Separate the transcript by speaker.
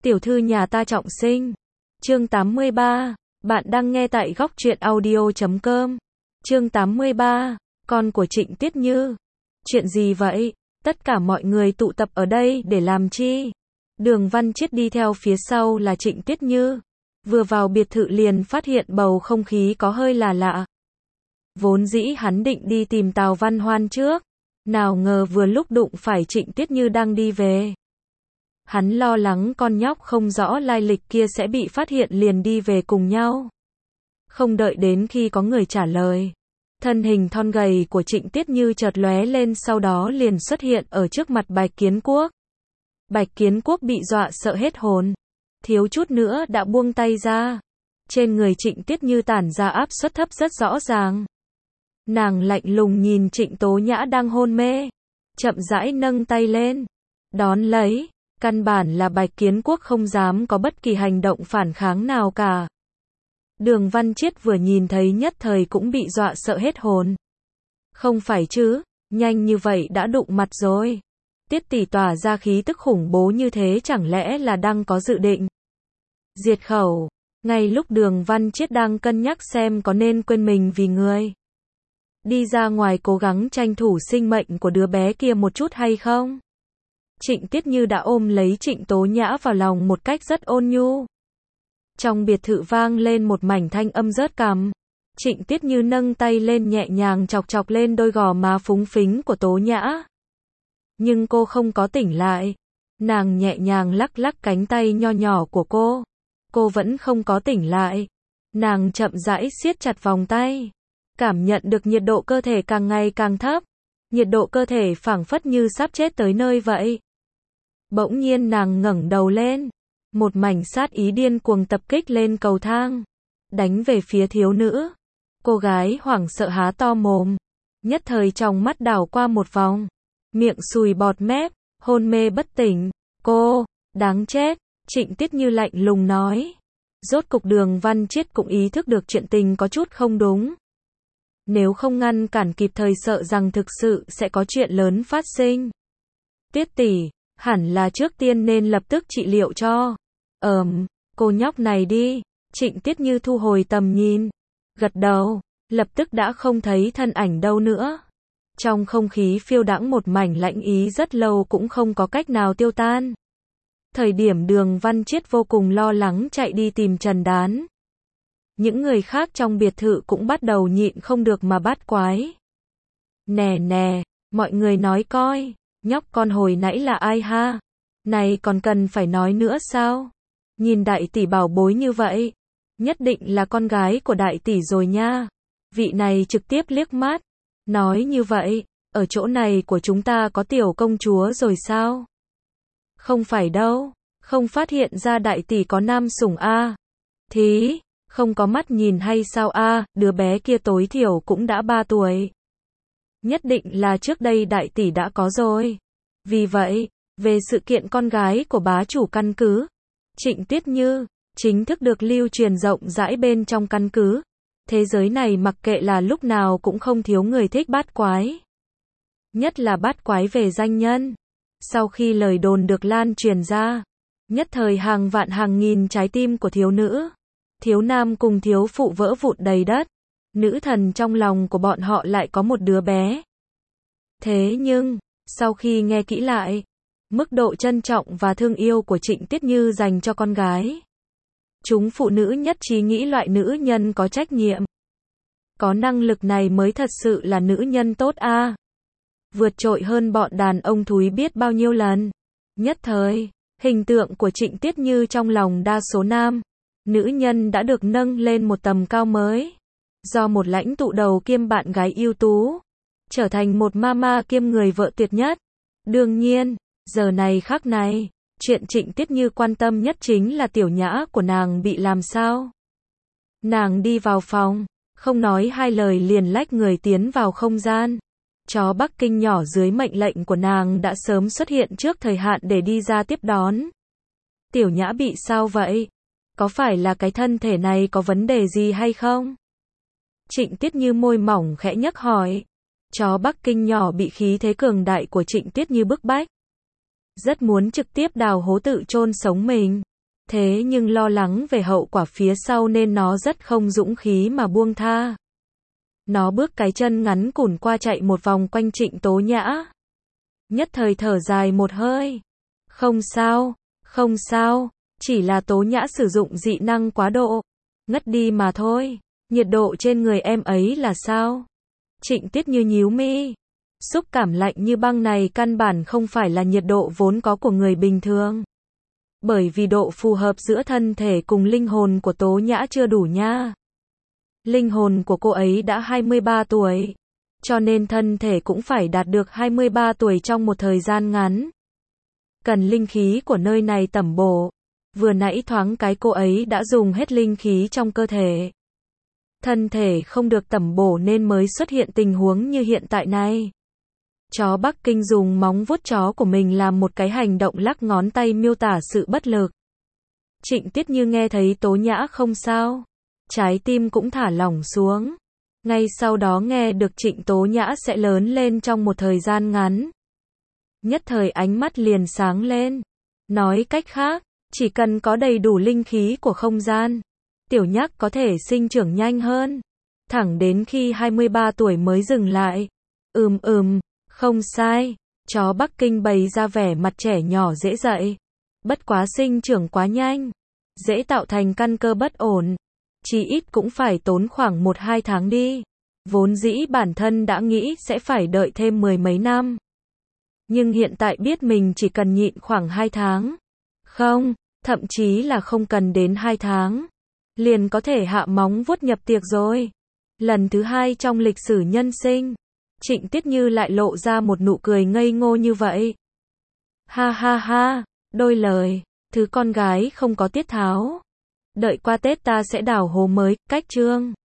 Speaker 1: Tiểu thư nhà ta trọng sinh. Chương 83. Bạn đang nghe tại góc truyện audio.com. Chương 83. Con của Trịnh Tiết Như. Chuyện gì vậy? Tất cả mọi người tụ tập ở đây để làm chi? Đường Văn Chiết đi theo phía sau là Trịnh Tiết Như. Vừa vào biệt thự liền phát hiện bầu không khí có hơi là lạ. Vốn dĩ hắn định đi tìm Tào Văn Hoan trước. Nào ngờ vừa lúc đụng phải Trịnh Tiết Như đang đi về. Hắn lo lắng con nhóc không rõ lai lịch kia sẽ bị phát hiện liền đi về cùng nhau. Không đợi đến khi có người trả lời. Thân hình thon gầy của Trịnh Tiết Như chợt lóe lên sau đó liền xuất hiện ở trước mặt Bạch Kiến Quốc. Bạch Kiến Quốc bị dọa sợ hết hồn. Thiếu chút nữa đã buông tay ra. Trên người Trịnh Tiết Như tản ra áp suất thấp rất rõ ràng. Nàng lạnh lùng nhìn Trịnh Tố Nhã đang hôn mê. Chậm rãi nâng tay lên. Đón lấy. Căn bản là Bạch Kiến Quốc không dám có bất kỳ hành động phản kháng nào cả. Đường Văn Chiết vừa nhìn thấy nhất thời cũng bị dọa sợ hết hồn. Không phải chứ, nhanh như vậy đã đụng mặt rồi. Tiết tỷ tỏa ra khí tức khủng bố như thế chẳng lẽ là đang có dự định diệt khẩu. Ngay lúc Đường Văn Chiết đang cân nhắc xem có nên quên mình vì người đi ra ngoài cố gắng tranh thủ sinh mệnh của đứa bé kia một chút hay không? Trịnh Tiết Như đã ôm lấy Trịnh Tố Nhã vào lòng một cách rất ôn nhu. Trong biệt thự vang lên một mảnh thanh âm rớt cằm. Trịnh Tiết Như nâng tay lên nhẹ nhàng chọc chọc lên đôi gò má phúng phính của Tố Nhã. Nhưng cô không có tỉnh lại. Nàng nhẹ nhàng lắc lắc cánh tay nho nhỏ của cô. Cô vẫn không có tỉnh lại. Nàng chậm rãi siết chặt vòng tay. Cảm nhận được nhiệt độ cơ thể càng ngày càng thấp. Nhiệt độ cơ thể phảng phất như sắp chết tới nơi vậy. Bỗng nhiên nàng ngẩng đầu lên. Một mảnh sát ý điên cuồng tập kích lên cầu thang. Đánh về phía thiếu nữ. Cô gái hoảng sợ há to mồm. Nhất thời trong mắt đảo qua một vòng. Miệng sùi bọt mép, hôn mê bất tỉnh. Cô, đáng chết, Trịnh Tiết Như lạnh lùng nói. Rốt cục Đường Văn Chiết cũng ý thức được chuyện tình có chút không đúng. Nếu không ngăn cản kịp thời sợ rằng thực sự sẽ có chuyện lớn phát sinh. Tiết tỷ, hẳn là trước tiên nên lập tức trị liệu cho. Cô nhóc này đi. Trịnh Tiết Như thu hồi tầm nhìn. Gật đầu, lập tức đã không thấy thân ảnh đâu nữa. Trong không khí phiêu đãng một mảnh lạnh ý rất lâu cũng không có cách nào tiêu tan. Thời điểm Đường Văn Chiết vô cùng lo lắng chạy đi tìm Trần Đán. Những người khác trong biệt thự cũng bắt đầu nhịn không được mà bắt quái. Nè nè, mọi người nói coi, nhóc con hồi nãy là ai ha? Này còn cần phải nói nữa sao? Nhìn đại tỷ bảo bối như vậy, nhất định là con gái của đại tỷ rồi nha. Vị này trực tiếp liếc mắt, nói như vậy, ở chỗ này của chúng ta có tiểu công chúa rồi sao? Không phải đâu, không phát hiện ra đại tỷ có nam sủng a? Thì không có mắt nhìn hay sao a? Đứa bé kia tối thiểu cũng đã 3 tuổi. Nhất định là trước đây đại tỷ đã có rồi. Vì vậy, về sự kiện con gái của bá chủ căn cứ, Trịnh Tiết Như, chính thức được lưu truyền rộng rãi bên trong căn cứ. Thế giới này mặc kệ là lúc nào cũng không thiếu người thích bát quái. Nhất là bát quái về danh nhân. Sau khi lời đồn được lan truyền ra, nhất thời hàng vạn hàng nghìn trái tim của thiếu nữ, thiếu nam cùng thiếu phụ vỡ vụn đầy đất. Nữ thần trong lòng của bọn họ lại có một đứa bé. Thế nhưng, sau khi nghe kỹ lại, mức độ trân trọng và thương yêu của Trịnh Tiết Như dành cho con gái, chúng phụ nữ nhất trí nghĩ loại nữ nhân có trách nhiệm, có năng lực này mới thật sự là nữ nhân tốt a. Vượt trội hơn bọn đàn ông thúi biết bao nhiêu lần. Nhất thời, hình tượng của Trịnh Tiết Như trong lòng đa số nam, nữ nhân đã được nâng lên một tầm cao mới. Do một lãnh tụ đầu kiêm bạn gái ưu tú, trở thành một mama kiêm người vợ tuyệt nhất. Đương nhiên, giờ này khắc này, chuyện Trịnh Tiết Như quan tâm nhất chính là tiểu nhã của nàng bị làm sao. Nàng đi vào phòng, không nói hai lời liền lách người tiến vào không gian. Chó Bắc Kinh nhỏ dưới mệnh lệnh của nàng đã sớm xuất hiện trước thời hạn để đi ra tiếp đón. Tiểu nhã bị sao vậy? Có phải là cái thân thể này có vấn đề gì hay không? Trịnh Tiết Như môi mỏng khẽ nhấc hỏi. Chó Bắc Kinh nhỏ bị khí thế cường đại của Trịnh Tiết Như bức bách. Rất muốn trực tiếp đào hố tự chôn sống mình. Thế nhưng lo lắng về hậu quả phía sau nên nó rất không dũng khí mà buông tha. Nó bước cái chân ngắn cùn qua chạy một vòng quanh Trịnh Tố Nhã. Nhất thời thở dài một hơi. Không sao, không sao, chỉ là Tố Nhã sử dụng dị năng quá độ. Ngất đi mà thôi, nhiệt độ trên người em ấy là sao? Trịnh Tiết Như nhíu mi. Xúc cảm lạnh như băng này căn bản không phải là nhiệt độ vốn có của người bình thường. Bởi vì độ phù hợp giữa thân thể cùng linh hồn của Tố Nhã chưa đủ nha. Linh hồn của cô ấy đã 23 tuổi, cho nên thân thể cũng phải đạt được 23 tuổi trong một thời gian ngắn. Cần linh khí của nơi này tẩm bổ. Vừa nãy thoáng cái cô ấy đã dùng hết linh khí trong cơ thể. Thân thể không được tẩm bổ nên mới xuất hiện tình huống như hiện tại này. Chó Bắc Kinh dùng móng vuốt chó của mình làm một cái hành động lắc ngón tay miêu tả sự bất lực. Trịnh Tiết Như nghe thấy Tố Nhã không sao, trái tim cũng thả lỏng xuống. Ngay sau đó nghe được Trịnh Tố Nhã sẽ lớn lên trong một thời gian ngắn. Nhất thời ánh mắt liền sáng lên. Nói cách khác, chỉ cần có đầy đủ linh khí của không gian, tiểu nhắc có thể sinh trưởng nhanh hơn. Thẳng đến khi 23 tuổi mới dừng lại. Không sai. Chó Bắc Kinh bày ra vẻ mặt trẻ nhỏ dễ dạy. Bất quá sinh trưởng quá nhanh, dễ tạo thành căn cơ bất ổn. Chỉ ít cũng phải tốn khoảng 1-2 tháng đi. Vốn dĩ bản thân đã nghĩ sẽ phải đợi thêm 10 mấy năm. Nhưng hiện tại biết mình chỉ cần nhịn khoảng 2 tháng. Không, thậm chí là không cần đến 2 tháng. Liền có thể hạ móng vuốt nhập tiệc rồi. Lần thứ 2 trong lịch sử nhân sinh, Trịnh Tiết Như lại lộ ra một nụ cười ngây ngô như vậy. Ha ha ha, đôi lời, thứ con gái không có tiết tháo. Đợi qua Tết ta sẽ đào hố mới, cách chương.